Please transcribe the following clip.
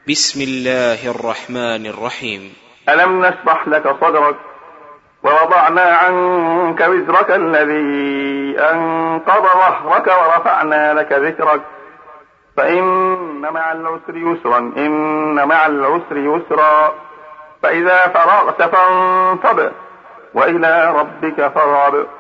بسم الله الرحمن الرحيم. ألم نشرح لك صدرك ووضعنا عنك وزرك الذي أنقض ظهرك ورفعنا لك ذكرك فإن مع العسر يسرا إن مع العسر يسرا فإذا فرغت فانصب وإلى ربك فارغب